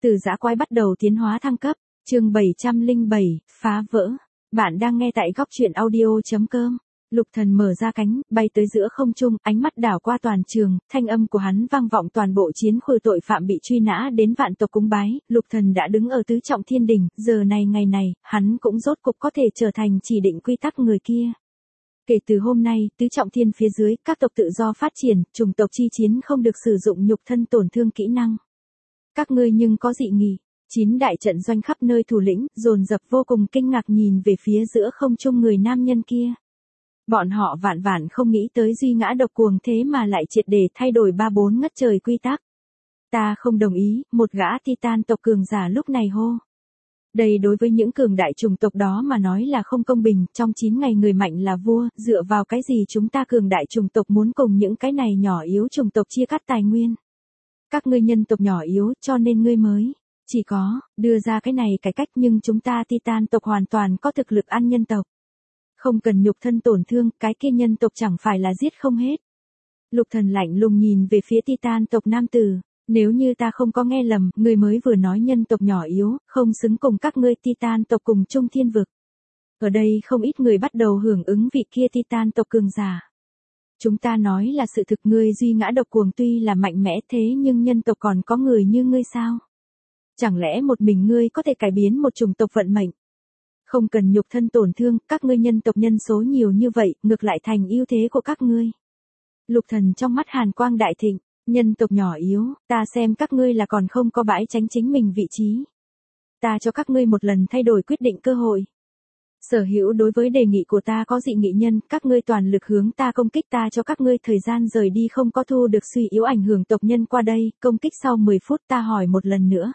Từ dã quái bắt đầu tiến hóa thăng cấp, chương 707, phá vỡ. Bạn đang nghe tại góc truyện audio.com. Lục Thần mở ra cánh, bay tới giữa không trung, ánh mắt đảo qua toàn trường, thanh âm của hắn vang vọng toàn bộ chiến khu tội phạm bị truy nã đến vạn tộc cúng bái. Lục Thần đã đứng ở tứ trọng thiên đỉnh, giờ này ngày này, hắn cũng rốt cục có thể trở thành chỉ định quy tắc người kia. Kể từ hôm nay, tứ trọng thiên phía dưới, các tộc tự do phát triển, chủng tộc chi chiến không được sử dụng nhục thân tổn thương kỹ năng. Các ngươi nhưng có dị nghị. 9 đại trận doanh khắp nơi thủ lĩnh, dồn dập vô cùng kinh ngạc nhìn về phía giữa không trung người nam nhân kia. Bọn họ vạn vạn không nghĩ tới duy ngã độc cuồng thế mà lại triệt để thay đổi 3-4 ngất trời quy tắc. Ta không đồng ý, một gã Titan tộc cường giả lúc này hô. Đây đối với những cường đại chủng tộc đó mà nói là không công bình, trong 9 ngày người mạnh là vua, dựa vào cái gì chúng ta cường đại chủng tộc muốn cùng những cái này nhỏ yếu chủng tộc chia cắt tài nguyên. Các ngươi nhân tộc nhỏ yếu cho nên ngươi mới chỉ có đưa ra cái này cải cách, nhưng chúng ta Titan tộc hoàn toàn có thực lực ăn nhân tộc. Không cần nhục thân tổn thương, cái kia nhân tộc chẳng phải là giết không hết. Lục Thần lạnh lùng nhìn về phía Titan tộc nam tử, nếu như ta không có nghe lầm, ngươi mới vừa nói nhân tộc nhỏ yếu, không xứng cùng các ngươi Titan tộc cùng chung thiên vực. Ở đây không ít người bắt đầu hưởng ứng vị kia Titan tộc cường giả. Chúng ta nói là sự thực, ngươi duy ngã độc cuồng tuy là mạnh mẽ thế nhưng nhân tộc còn có người như ngươi sao? Chẳng lẽ một mình ngươi có thể cải biến một chủng tộc vận mệnh? Không cần nhục thân tổn thương, các ngươi nhân tộc nhân số nhiều như vậy, ngược lại thành ưu thế của các ngươi. Lục Thần trong mắt hàn quang đại thịnh, nhân tộc nhỏ yếu, ta xem các ngươi là còn không có bãi tránh chính mình vị trí. Ta cho các ngươi một lần thay đổi quyết định cơ hội. Sở hữu đối với đề nghị của ta có dị nghị nhân, các ngươi toàn lực hướng ta công kích, ta cho các ngươi thời gian rời đi, không có thu được suy yếu ảnh hưởng tộc nhân qua đây, công kích sau 10 phút. Ta hỏi một lần nữa.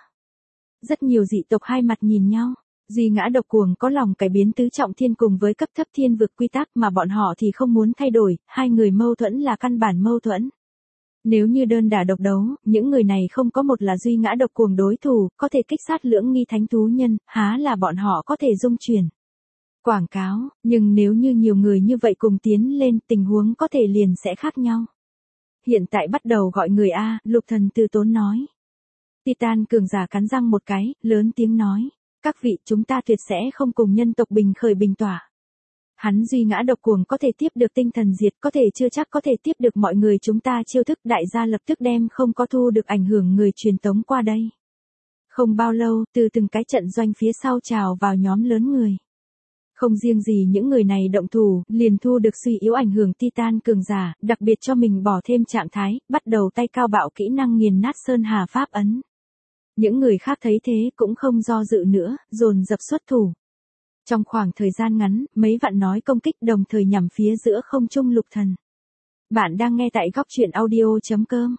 Rất nhiều dị tộc hai mặt nhìn nhau. Duy ngã độc cuồng có lòng cải biến tứ trọng thiên cùng với cấp thấp thiên vực quy tắc, mà bọn họ thì không muốn thay đổi, hai người mâu thuẫn là căn bản mâu thuẫn. Nếu như đơn đả độc đấu, những người này không có một là duy ngã độc cuồng đối thủ, có thể kích sát lưỡng nghi thánh thú nhân, há là bọn họ có thể dung chuyển. Quảng cáo, nhưng nếu như nhiều người như vậy cùng tiến lên, tình huống có thể liền sẽ khác nhau. Hiện tại bắt đầu gọi người A, Lục Thần từ tốn nói. Titan cường giả cắn răng một cái, lớn tiếng nói. Các vị, chúng ta tuyệt sẽ không cùng nhân tộc bình khởi bình tỏa. Hắn duy ngã độc cuồng có thể tiếp được tinh thần diệt, có thể chưa chắc có thể tiếp được mọi người chúng ta chiêu thức. Đại gia lập tức đem không có thu được ảnh hưởng người truyền tống qua đây. Không bao lâu, từ từng cái trận doanh phía sau trào vào nhóm lớn người. Không riêng gì những người này động thủ, liền thu được suy yếu ảnh hưởng Titan cường giả, đặc biệt cho mình bỏ thêm trạng thái, bắt đầu tay cao bạo kỹ năng nghiền nát sơn hà pháp ấn. Những người khác thấy thế cũng không do dự nữa, dồn dập xuất thủ. Trong khoảng thời gian ngắn, mấy vạn nói công kích đồng thời nhằm phía giữa không trung Lục Thần. Bạn đang nghe tại góc truyện audio.com.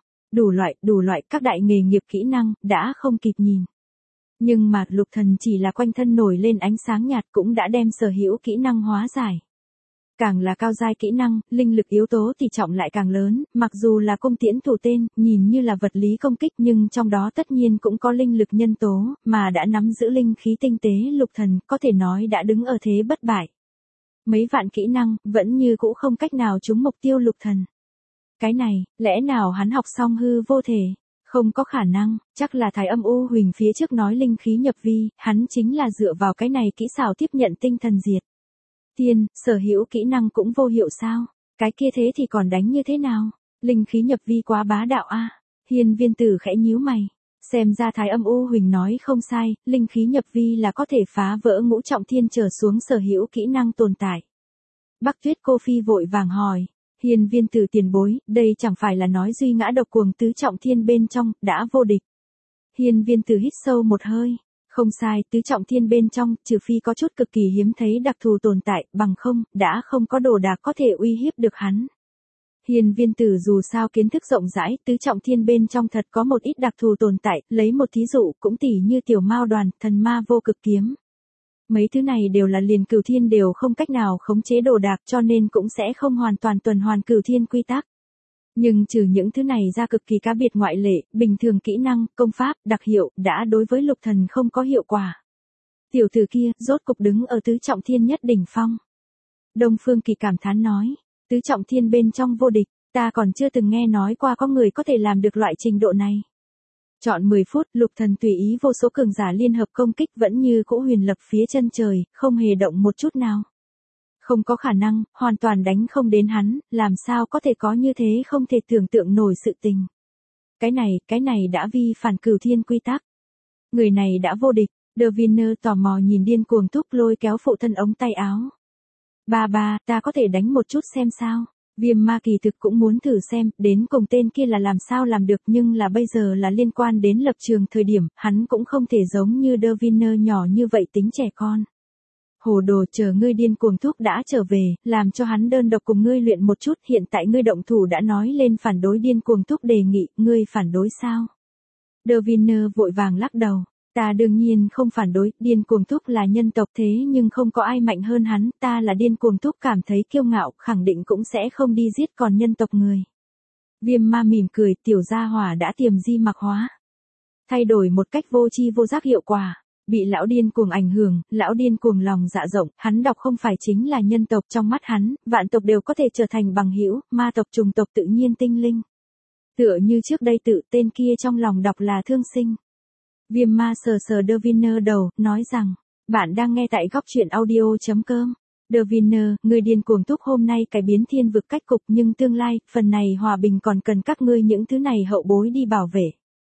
Đủ loại các đại nghề nghiệp kỹ năng, đã không kịp nhìn. Nhưng mà Lục Thần chỉ là quanh thân nổi lên ánh sáng nhạt cũng đã đem sở hữu kỹ năng hóa giải. Càng là cao giai kỹ năng, linh lực yếu tố tỷ trọng lại càng lớn, mặc dù là cung tiễn thủ tên, nhìn như là vật lý công kích nhưng trong đó tất nhiên cũng có linh lực nhân tố, mà đã nắm giữ linh khí tinh tế Lục Thần có thể nói đã đứng ở thế bất bại. Mấy vạn kỹ năng, vẫn như cũ không cách nào trúng mục tiêu Lục Thần. Cái này, lẽ nào hắn học xong hư vô thể? Không có khả năng, chắc là Thái Âm U Huỳnh phía trước nói linh khí nhập vi, hắn chính là dựa vào cái này kỹ xảo tiếp nhận tinh thần diệt. Tiên, sở hữu kỹ năng cũng vô hiệu sao? Cái kia thế thì còn đánh như thế nào? Linh khí nhập vi quá bá đạo a. Hiên Viên Tử khẽ nhíu mày. Xem ra Thái Âm U Huỳnh nói không sai, linh khí nhập vi là có thể phá vỡ ngũ trọng thiên trở xuống sở hữu kỹ năng tồn tại. Bắc Tuyết Cô Phi vội vàng hỏi. Hiên Viên Tử tiền bối, đây chẳng phải là nói duy ngã độc cuồng tứ trọng thiên bên trong, đã vô địch. Hiên Viên Tử hít sâu một hơi. Không sai, tứ trọng thiên bên trong, trừ phi có chút cực kỳ hiếm thấy đặc thù tồn tại, bằng không, đã không có đồ đạc có thể uy hiếp được hắn. Hiên Viên Tử dù sao kiến thức rộng rãi, tứ trọng thiên bên trong thật có một ít đặc thù tồn tại, lấy một thí dụ, cũng tỉ như tiểu mao đoàn, thần ma vô cực kiếm. Mấy thứ này đều là liền cửu thiên đều không cách nào khống chế đồ đạc cho nên cũng sẽ không hoàn toàn tuần hoàn cửu thiên quy tắc. Nhưng trừ những thứ này ra cực kỳ cá biệt ngoại lệ, bình thường kỹ năng, công pháp, đặc hiệu, đã đối với Lục Thần không có hiệu quả. Tiểu tử kia, rốt cục đứng ở tứ trọng thiên nhất đỉnh phong. Đông Phương Kỳ cảm thán nói, tứ trọng thiên bên trong vô địch, ta còn chưa từng nghe nói qua có người có thể làm được loại trình độ này. Chọn 10 phút, Lục Thần tùy ý vô số cường giả liên hợp công kích vẫn như cũ huyền lập phía chân trời, không hề động một chút nào. Không có khả năng, hoàn toàn đánh không đến hắn, làm sao có thể có như thế không thể tưởng tượng nổi sự tình. Cái này đã vi phản cửu thiên quy tắc. Người này đã vô địch, The Winner tò mò nhìn điên cuồng Thúc lôi kéo phụ thân ống tay áo. Ba, ta có thể đánh một chút xem sao. Viêm ma kỳ thực cũng muốn thử xem, đến cùng tên kia là làm sao làm được nhưng là bây giờ là liên quan đến lập trường thời điểm, hắn cũng không thể giống như The Winner nhỏ như vậy tính trẻ con. Hồ đồ, chờ ngươi điên cuồng Thúc đã trở về, làm cho hắn đơn độc cùng ngươi luyện một chút, hiện tại ngươi động thủ đã nói lên phản đối điên cuồng Thúc đề nghị, ngươi phản đối sao? The Winner vội vàng lắc đầu. Ta đương nhiên không phản đối, điên cuồng Thúc là nhân tộc thế nhưng không có ai mạnh hơn hắn, ta là điên cuồng Thúc cảm thấy kiêu ngạo, khẳng định cũng sẽ không đi giết còn nhân tộc người. Viêm ma mỉm cười, tiểu gia hỏa đã tiềm di mặc hóa. Thay đổi một cách vô tri vô giác hiệu quả, bị lão điên cuồng ảnh hưởng, lão điên cuồng lòng dạ rộng, hắn đọc không phải chính là nhân tộc trong mắt hắn, vạn tộc đều có thể trở thành bằng hữu, ma tộc trùng tộc tự nhiên tinh linh. Tựa như trước đây tự tên kia trong lòng đọc là thương sinh. Viêm ma sờ sờ The Winner đầu, nói rằng, bạn đang nghe tại góc truyện audio.com. The Winner, người điên cuồng Thúc hôm nay cải biến thiên vực cách cục nhưng tương lai, phần này hòa bình còn cần các ngươi những thứ này hậu bối đi bảo vệ.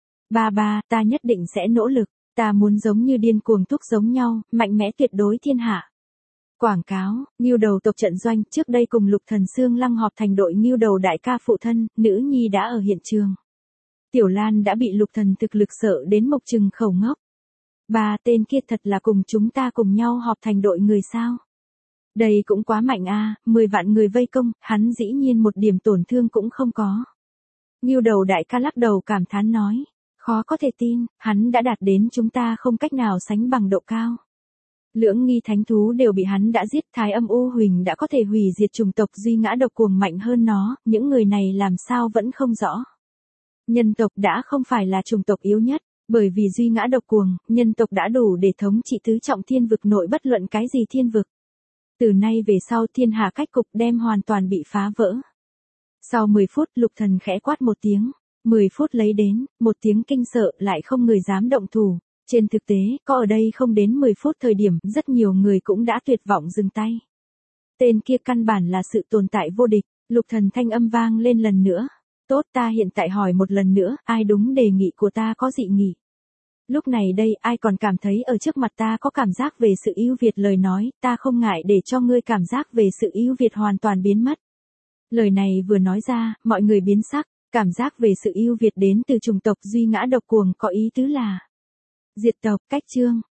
Ba, ta nhất định sẽ nỗ lực, ta muốn giống như điên cuồng Thúc giống nhau, mạnh mẽ tuyệt đối thiên hạ. Quảng cáo, Ngưu Đầu tộc trận doanh, trước đây cùng Lục Thần Xương Lăng họp thành đội Ngưu Đầu đại ca phụ thân, nữ nhi đã ở hiện trường. Tiểu Lan đã bị Lục Thần thực lực sợ đến mộc trừng khẩu ngốc. Ba, tên kia thật là cùng chúng ta cùng nhau họp thành đội người sao? Đây cũng quá mạnh a, 10 vạn người vây công, hắn dĩ nhiên một điểm tổn thương cũng không có. Ngưu Đầu đại ca lắc đầu cảm thán nói, khó có thể tin, hắn đã đạt đến chúng ta không cách nào sánh bằng độ cao. Lưỡng nghi thánh thú đều bị hắn đã giết, Thái Âm U Huỳnh đã có thể hủy diệt chủng tộc duy ngã độc cuồng mạnh hơn nó, những người này làm sao vẫn không rõ. Nhân tộc đã không phải là chủng tộc yếu nhất, bởi vì duy ngã độc cuồng, nhân tộc đã đủ để thống trị tứ trọng thiên vực nội bất luận cái gì thiên vực. Từ nay về sau thiên hạ cách cục đem hoàn toàn bị phá vỡ. Sau 10 phút Lục Thần khẽ quát một tiếng, 10 phút lấy đến, một tiếng kinh sợ lại không người dám động thủ. Trên thực tế, có ở đây không đến 10 phút thời điểm, rất nhiều người cũng đã tuyệt vọng dừng tay. Tên kia căn bản là sự tồn tại vô địch, Lục Thần thanh âm vang lên lần nữa. Tốt, ta hiện tại hỏi một lần nữa, ai đúng đề nghị của ta có dị nghị? Lúc này đây, ai còn cảm thấy ở trước mặt ta có cảm giác về sự ưu việt lời nói, ta không ngại để cho ngươi cảm giác về sự ưu việt hoàn toàn biến mất. Lời này vừa nói ra, mọi người biến sắc, cảm giác về sự ưu việt đến từ chủng tộc duy ngã độc cuồng có ý tứ là diệt tộc. Cách chương